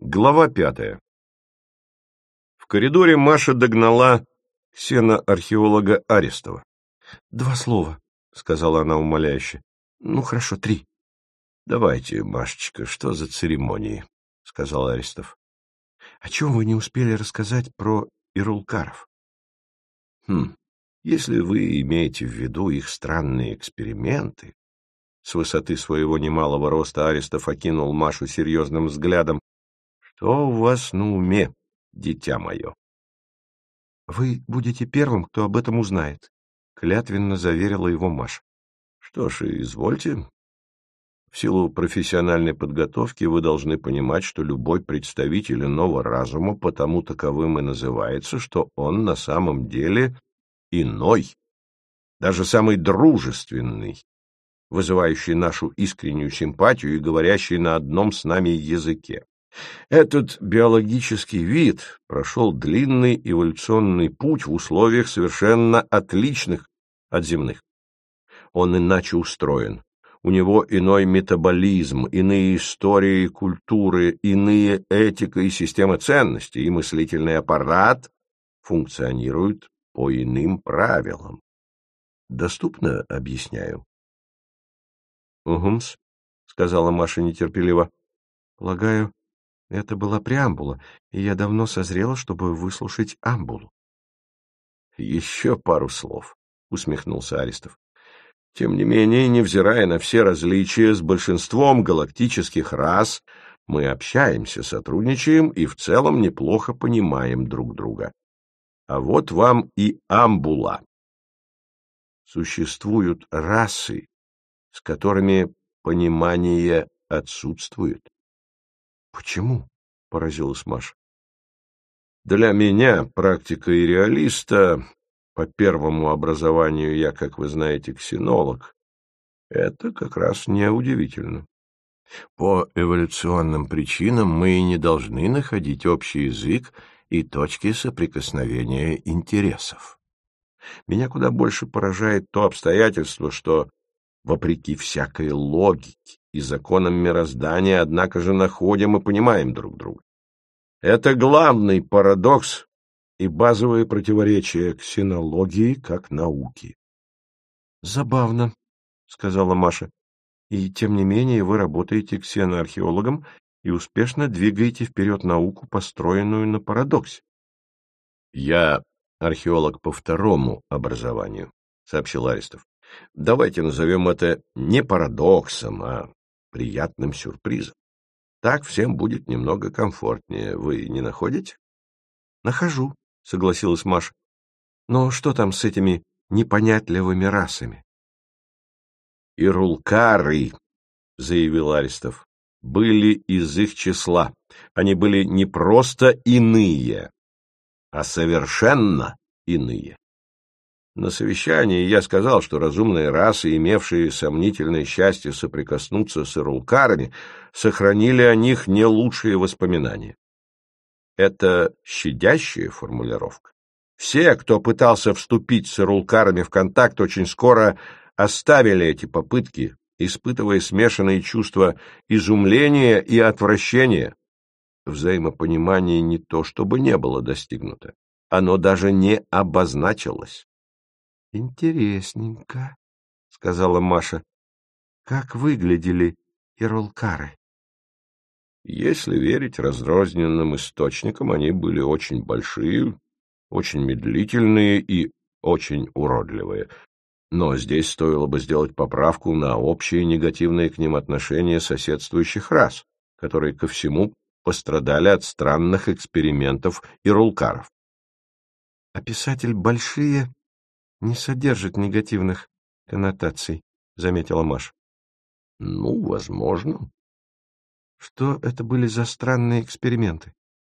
Глава 5. В коридоре Маша догнала ксеноархеолога Арестова. «Два слова», — сказала она умоляюще. «Ну, хорошо, 3». «Давайте, Машечка, что за церемонии?» — сказал Арестов. «О чем вы не успели рассказать про Ирулкаров?» Если вы имеете в виду их странные эксперименты...» С высоты своего немалого роста Арестов окинул Машу серьезным взглядом. «Что у вас на уме, дитя мое?» «Вы будете первым, кто об этом узнает», — клятвенно заверила его Маша. «Что ж, извольте. В силу профессиональной подготовки вы должны понимать, что любой представитель иного разума потому таковым и называется, что он на самом деле иной, даже самый дружественный, вызывающий нашу искреннюю симпатию и говорящий на одном с нами языке. Этот биологический вид прошел длинный эволюционный путь в условиях совершенно отличных от земных. Он иначе устроен. У него иной метаболизм, иные истории и культуры, иные этика и система ценностей, и мыслительный аппарат функционируют по иным правилам. Доступно объясняю? — Угумс, — сказала Маша нетерпеливо. — Полагаю, это была преамбула, и я давно созрела, чтобы выслушать амбулу. — Еще пару слов, — усмехнулся Арестов. Тем не менее, невзирая на все различия, с большинством галактических рас мы общаемся, сотрудничаем и в целом неплохо понимаем друг друга. А вот вам и амбула. Существуют расы, с которыми понимание отсутствует. — Почему? — поразилась Маша. Для меня, практика и реалиста, по первому образованию я, как вы знаете, ксенолог, это как раз неудивительно. По эволюционным причинам мы и не должны находить общий язык и точки соприкосновения интересов. Меня куда больше поражает то обстоятельство, что, вопреки всякой логике и законам мироздания, однако же находим и понимаем друг друга. Это главный парадокс и базовые противоречия ксенологии как науки. — Забавно, — сказала Маша. — И тем не менее вы работаете ксеноархеологом и успешно двигаете вперед науку, построенную на парадоксе. — Я археолог по второму образованию, — сообщил Арестов. — Давайте назовем это не парадоксом, а приятным сюрпризом. Так всем будет немного комфортнее. Вы не находите? — Нахожу, — согласилась Маша. — Но что там с этими непонятливыми расами? — Ирулкары, — заявил Арестов, — были из их числа. Они были не просто иные, а совершенно иные. На совещании я сказал, что разумные расы, имевшие сомнительное счастье соприкоснуться с ирулкарами, сохранили о них не лучшие воспоминания. Это щадящая формулировка. Все, кто пытался вступить с ирулкарами в контакт, очень скоро оставили эти попытки, испытывая смешанные чувства изумления и отвращения. Взаимопонимание не то чтобы не было достигнуто, оно даже не обозначилось. — Интересненько, — сказала Маша. — Как выглядели ирулкары? Если верить разрозненным источникам, они были очень большие, очень медлительные и очень уродливые. Но здесь стоило бы сделать поправку на общее негативное к ним отношение соседствующих рас, которые ко всему пострадали от странных экспериментов ирулкаров. — А писатель «большие» не содержит негативных коннотаций, — заметила Маша. — Ну, возможно. — Что это были за странные эксперименты?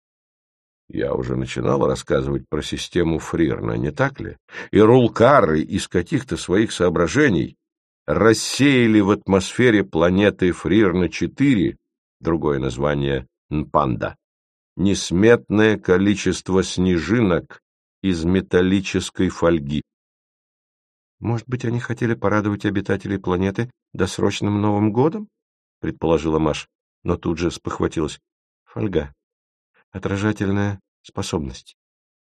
Я уже начинал рассказывать про систему Фрирна, не так ли? Ирулкары из каких-то своих соображений рассеяли в атмосфере планеты Фрирна-4, другое название Нпанда, несметное количество снежинок из металлической фольги. Может быть, они хотели порадовать обитателей планеты досрочным Новым годом? Предположила Маша, но тут же спохватилась. Фольга. Отражательная способность.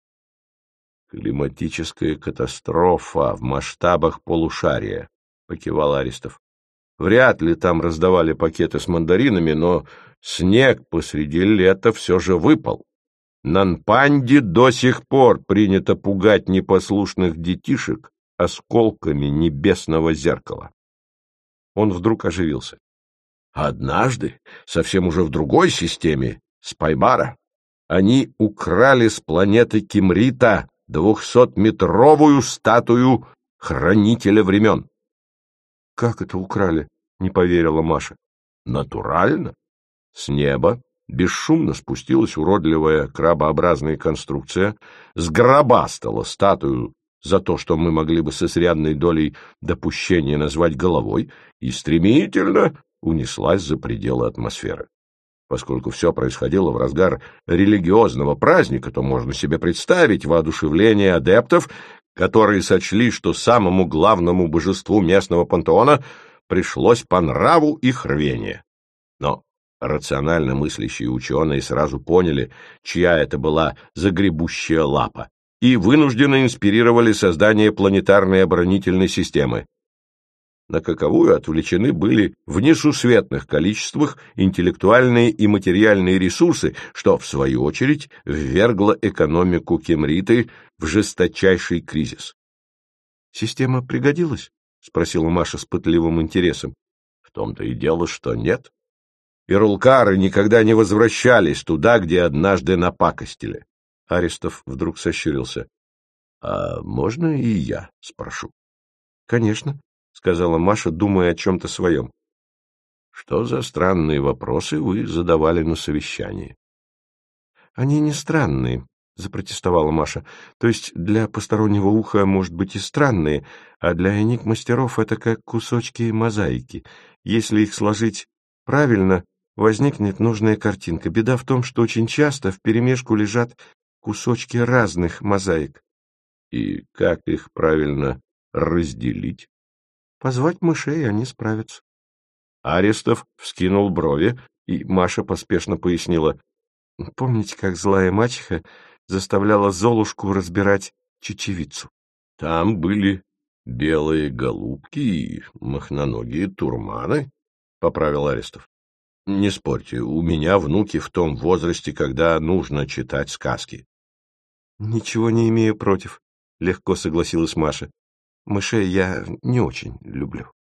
Климатическая катастрофа в масштабах полушария, покивал Аристов. Вряд ли там раздавали пакеты с мандаринами, но снег посреди лета все же выпал. На Нпанде до сих пор принято пугать непослушных детишек осколками небесного зеркала. Он вдруг оживился. Однажды, совсем уже в другой системе, Спайбара, они украли с планеты Кимрита 200-метровую статую хранителя времен. — Как это украли? — не поверила Маша. — Натурально. С неба бесшумно спустилась уродливая крабообразная конструкция, сгробастала статую за то, что мы могли бы с изрядной долей допущения назвать головой, и стремительно унеслась за пределы атмосферы. Поскольку все происходило в разгар религиозного праздника, то можно себе представить воодушевление адептов, которые сочли, что самому главному божеству местного пантеона пришлось по нраву их рвение. Но рационально мыслящие ученые сразу поняли, чья это была загребущая лапа, и вынужденно инспирировали создание планетарной оборонительной системы, на каковую отвлечены были в несусветных количествах интеллектуальные и материальные ресурсы, что, в свою очередь, ввергло экономику Кимриты в жесточайший кризис. — Система пригодилась? — спросила Маша с пытливым интересом. — В том-то и дело, что нет. Ирулкары никогда не возвращались туда, где однажды напакостили. Аристов вдруг сощурился. — А можно и я спрошу? — Конечно, — сказала Маша, думая о чем-то своем. — Что за странные вопросы вы задавали на совещании? — Они не странные, — запротестовала Маша. — То есть для постороннего уха, может быть, и странные, а для эник-мастеров это как кусочки мозаики. Если их сложить правильно, возникнет нужная картинка. Беда в том, что очень часто вперемешку лежат кусочки разных мозаик. — И как их правильно разделить? — Позвать мышей, они справятся. Аристов вскинул брови, и Маша поспешно пояснила. — Помните, как злая мачеха заставляла Золушку разбирать чечевицу? — Там были белые голубки и мохноногие турманы, — поправил Аристов. — Не спорьте, у меня внуки в том возрасте, когда нужно читать сказки. — Ничего не имею против, — легко согласилась Маша. — Мышей я не очень люблю.